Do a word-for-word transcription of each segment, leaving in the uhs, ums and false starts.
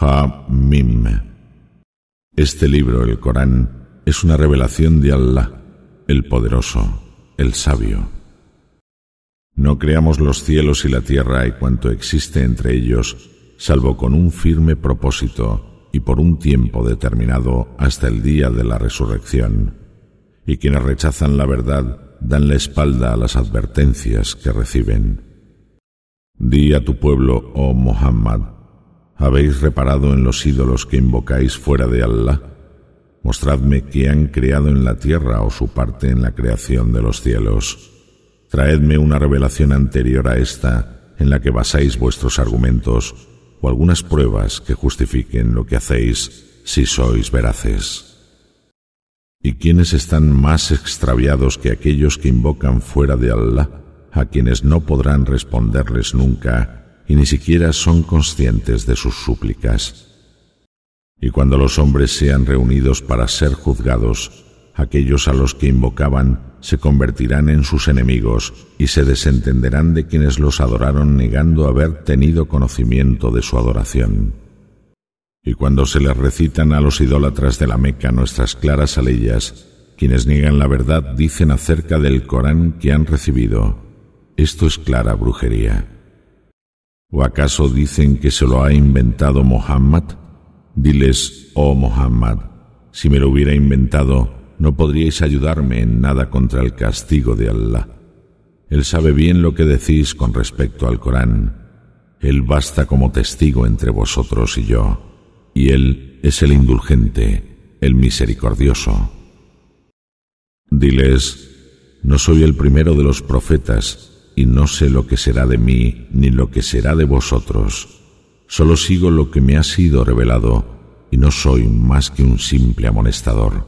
Ha-Mim. Este libro, el Corán, es una revelación de Allah, el Poderoso, el Sabio. No creamos los cielos y la tierra y cuanto existe entre ellos, salvo con un firme propósito y por un tiempo determinado hasta el día de la resurrección. Y quienes rechazan la verdad dan la espalda a las advertencias que reciben. Di a tu pueblo, oh Muhammad, ¿habéis reparado en los ídolos que invocáis fuera de Allah? Mostradme qué han creado en la tierra o su parte en la creación de los cielos. Traedme una revelación anterior a esta en la que basáis vuestros argumentos o algunas pruebas que justifiquen lo que hacéis si sois veraces. ¿Y quiénes están más extraviados que aquellos que invocan fuera de Allah, a quienes no podrán responderles nunca y ni siquiera son conscientes de sus súplicas? Y cuando los hombres sean reunidos para ser juzgados, aquellos a los que invocaban se convertirán en sus enemigos y se desentenderán de quienes los adoraron negando haber tenido conocimiento de su adoración. Y cuando se les recitan a los idólatras de la Meca nuestras claras aleyas, quienes niegan la verdad dicen acerca del Corán que han recibido: esto es clara brujería. ¿O acaso dicen que se lo ha inventado Muhammad? Diles, oh Muhammad, si me lo hubiera inventado, no podríais ayudarme en nada contra el castigo de Allah. Él sabe bien lo que decís con respecto al Corán. Él basta como testigo entre vosotros y yo, y Él es el indulgente, el misericordioso. Diles, no soy el primero de los profetas, y no sé lo que será de mí ni lo que será de vosotros. Solo sigo lo que me ha sido revelado, y no soy más que un simple amonestador.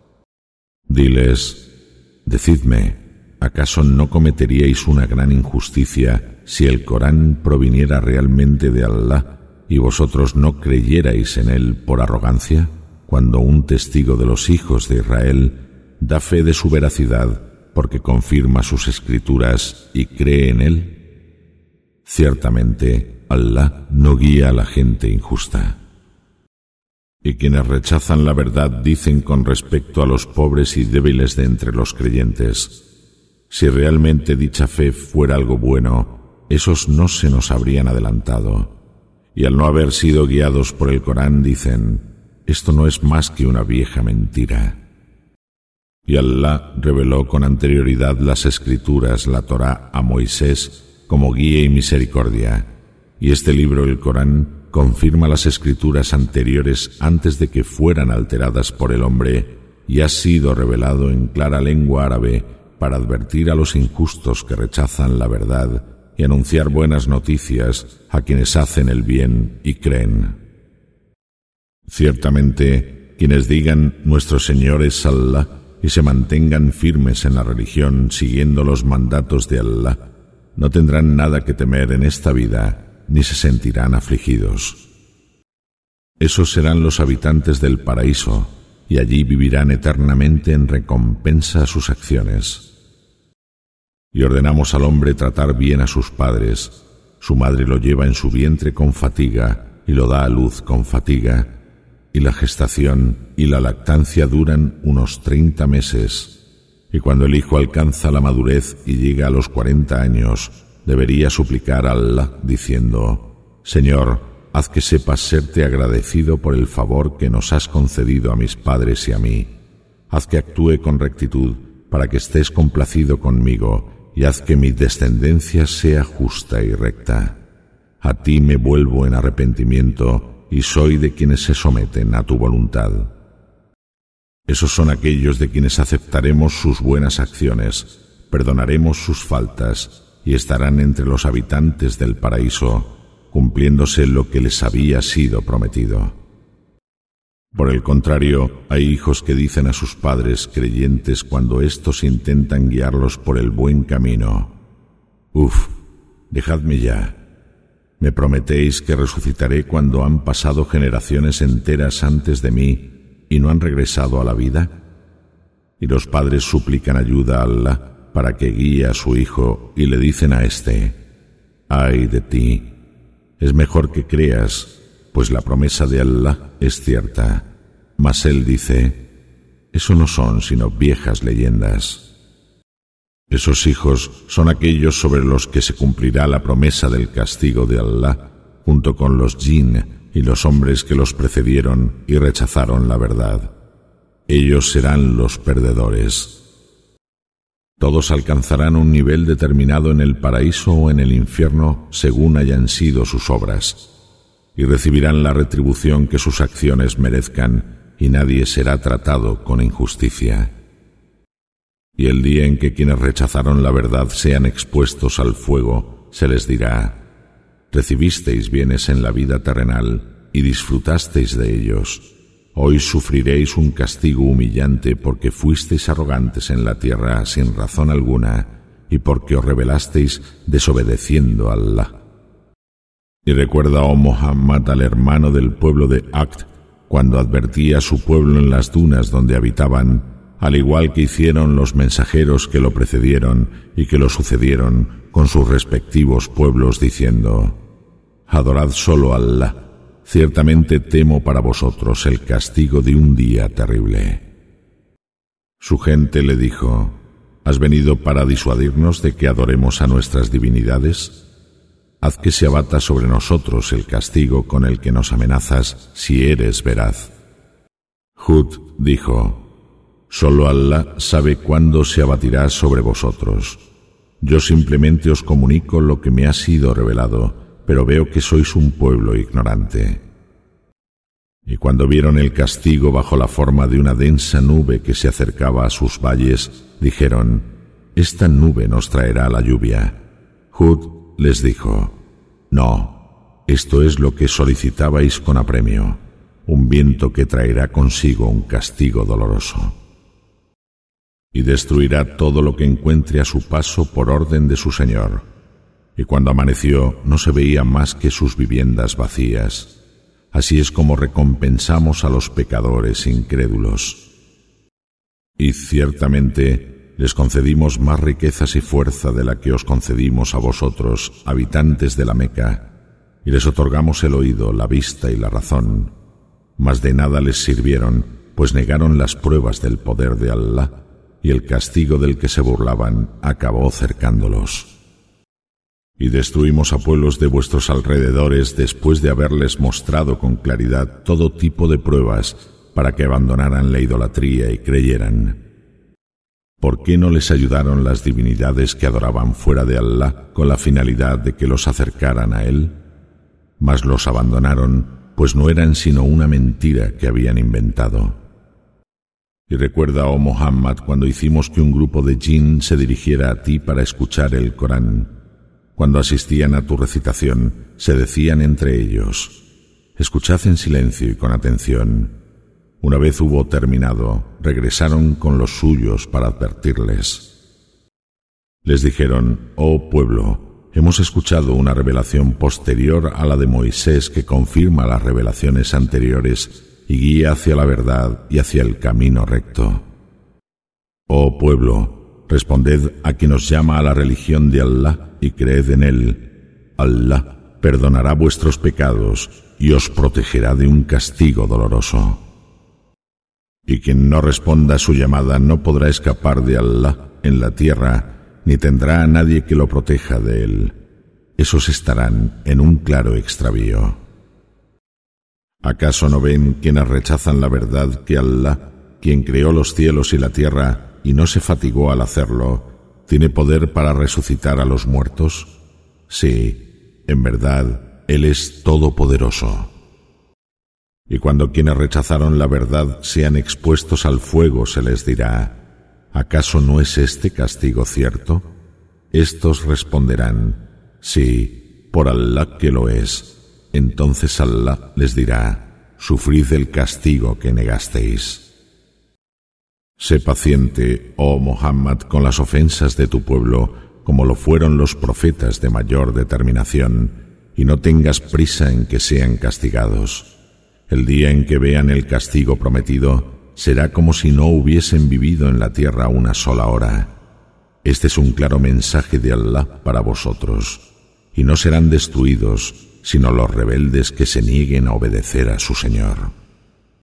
Diles, decidme, ¿acaso no cometeríais una gran injusticia si el Corán proviniera realmente de Allah y vosotros no creyerais en él por arrogancia, cuando un testigo de los hijos de Israel da fe de su veracidad porque confirma sus escrituras y cree en él? Ciertamente, Allah no guía a la gente injusta. Y quienes rechazan la verdad dicen con respecto a los pobres y débiles de entre los creyentes: si realmente dicha fe fuera algo bueno, esos no se nos habrían adelantado. Y al no haber sido guiados por el Corán dicen: esto no es más que una vieja mentira. Y Allah reveló con anterioridad las escrituras, la Torá, a Moisés como guía y misericordia, y este libro, el Corán, confirma las escrituras anteriores antes de que fueran alteradas por el hombre, y ha sido revelado en clara lengua árabe para advertir a los injustos que rechazan la verdad y anunciar buenas noticias a quienes hacen el bien y creen. Ciertamente, quienes digan nuestro Señor es Allah y se mantengan firmes en la religión siguiendo los mandatos de Allah, no tendrán nada que temer en esta vida ni se sentirán afligidos. Esos serán los habitantes del paraíso, y allí vivirán eternamente en recompensa a sus acciones. Y ordenamos al hombre tratar bien a sus padres. Su madre lo lleva en su vientre con fatiga y lo da a luz con fatiga, y la gestación y la lactancia duran unos treinta meses. Y cuando el hijo alcanza la madurez y llega a los cuarenta años, debería suplicar a Allah diciendo: Señor, haz que sepas serte agradecido por el favor que nos has concedido a mis padres y a mí. Haz que actúe con rectitud para que estés complacido conmigo y haz que mi descendencia sea justa y recta. A ti me vuelvo en arrepentimiento y soy de quienes se someten a tu voluntad. Esos son aquellos de quienes aceptaremos sus buenas acciones, perdonaremos sus faltas y estarán entre los habitantes del paraíso, cumpliéndose lo que les había sido prometido. Por el contrario, hay hijos que dicen a sus padres creyentes cuando éstos intentan guiarlos por el buen camino: Uf, dejadme ya. ¿Me prometéis que resucitaré cuando han pasado generaciones enteras antes de mí y no han regresado a la vida? Y los padres suplican ayuda a Allah para que guíe a su hijo y le dicen a éste: ay de ti, es mejor que creas pues la promesa de Allah es cierta. Mas él dice: eso no son sino viejas leyendas. Esos hijos son aquellos sobre los que se cumplirá la promesa del castigo de Allah, junto con los jinn y los hombres que los precedieron y rechazaron la verdad. Ellos serán los perdedores. Todos alcanzarán un nivel determinado en el paraíso o en el infierno según hayan sido sus obras, y recibirán la retribución que sus acciones merezcan, y nadie será tratado con injusticia. Y el día en que quienes rechazaron la verdad sean expuestos al fuego, se les dirá: recibisteis bienes en la vida terrenal y disfrutasteis de ellos. Hoy sufriréis un castigo humillante porque fuisteis arrogantes en la tierra sin razón alguna y porque os rebelasteis desobedeciendo a Allah. Y recuerda, oh Muhammad, al hermano del pueblo de Aqd, cuando advertía a su pueblo en las dunas donde habitaban, al igual que hicieron los mensajeros que lo precedieron y que lo sucedieron con sus respectivos pueblos, diciendo: adorad solo a Allah. Ciertamente temo para vosotros el castigo de un día terrible. Su gente le dijo: ¿has venido para disuadirnos de que adoremos a nuestras divinidades? Haz que se abata sobre nosotros el castigo con el que nos amenazas si eres veraz. Hud dijo: solo Allah sabe cuándo se abatirá sobre vosotros. Yo simplemente os comunico lo que me ha sido revelado, pero veo que sois un pueblo ignorante. Y cuando vieron el castigo bajo la forma de una densa nube que se acercaba a sus valles, dijeron: esta nube nos traerá la lluvia. Hud les dijo: no, esto es lo que solicitabais con apremio, un viento que traerá consigo un castigo doloroso. Y destruirá todo lo que encuentre a su paso por orden de su Señor. Y cuando amaneció no se veía más que sus viviendas vacías. Así es como recompensamos a los pecadores incrédulos. Y ciertamente les concedimos más riquezas y fuerza de la que os concedimos a vosotros, habitantes de la Meca, y les otorgamos el oído, la vista y la razón. Mas de nada les sirvieron, pues negaron las pruebas del poder de Allah, y el castigo del que se burlaban acabó cercándolos. Y destruimos a pueblos de vuestros alrededores después de haberles mostrado con claridad todo tipo de pruebas para que abandonaran la idolatría y creyeran. ¿Por qué no les ayudaron las divinidades que adoraban fuera de Allah con la finalidad de que los acercaran a Él? Mas los abandonaron, pues no eran sino una mentira que habían inventado. Y recuerda, oh Muhammad, cuando hicimos que un grupo de jinn se dirigiera a ti para escuchar el Corán. Cuando asistían a tu recitación, se decían entre ellos: escuchad en silencio y con atención. Una vez hubo terminado, regresaron con los suyos para advertirles. Les dijeron: oh pueblo, hemos escuchado una revelación posterior a la de Moisés que confirma las revelaciones anteriores y guía hacia la verdad y hacia el camino recto. Oh pueblo, responded a quien os llama a la religión de Allah y creed en Él. Allah perdonará vuestros pecados y os protegerá de un castigo doloroso. Y quien no responda a su llamada no podrá escapar de Allah en la tierra, ni tendrá a nadie que lo proteja de Él. Esos estarán en un claro extravío. ¿Acaso no ven quienes rechazan la verdad que Allah, quien creó los cielos y la tierra y no se fatigó al hacerlo, tiene poder para resucitar a los muertos? Sí, en verdad, Él es todopoderoso. Y cuando quienes rechazaron la verdad sean expuestos al fuego, se les dirá: ¿acaso no es este castigo cierto? Estos responderán: sí, por Allah que lo es. Entonces Allah les dirá: sufrid el castigo que negasteis. Sé paciente, oh Muhammad, con las ofensas de tu pueblo, como lo fueron los profetas de mayor determinación, y no tengas prisa en que sean castigados. El día en que vean el castigo prometido, será como si no hubiesen vivido en la tierra una sola hora. Este es un claro mensaje de Allah para vosotros, y no serán destruidos, sino los rebeldes que se nieguen a obedecer a su Señor.